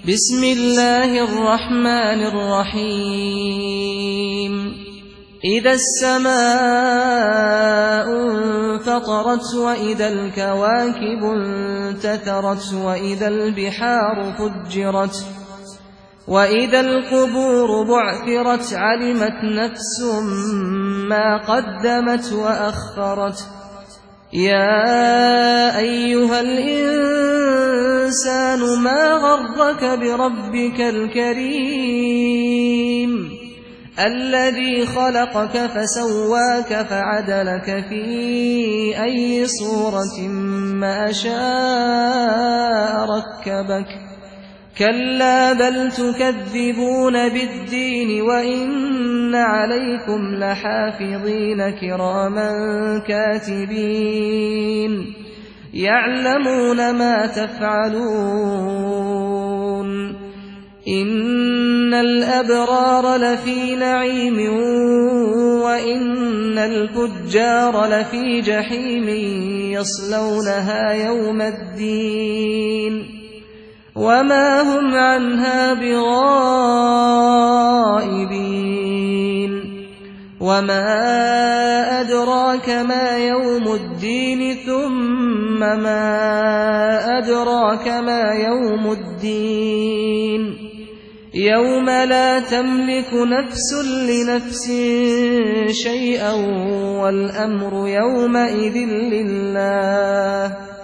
بسم الله الرحمن الرحيم إذا السماء انفطرت وإذا الكواكب انتثرت وإذا البحار فجرت وإذا القبور بعثرت علمت نفس ما قدمت وأخرت يا أيها الإنسان ما غرك بربك الكريم الذي خلقك فسواك فعدلك في أي صورة ما شاء ركبك كلا بل تكذبون بالدين وإن عليكم لحافظين كراما كاتبين يعلمون ما تفعلون إن الأبرار لفي نعيم وإن الفجار لفي جحيم يصلونها يوم الدين وما هم عنها بغائبين وما أدراك ما يوم الدين ثم ما أدراك ما يوم الدين يوم لا تملك نفس لنفس شيئا والأمر يومئذ لله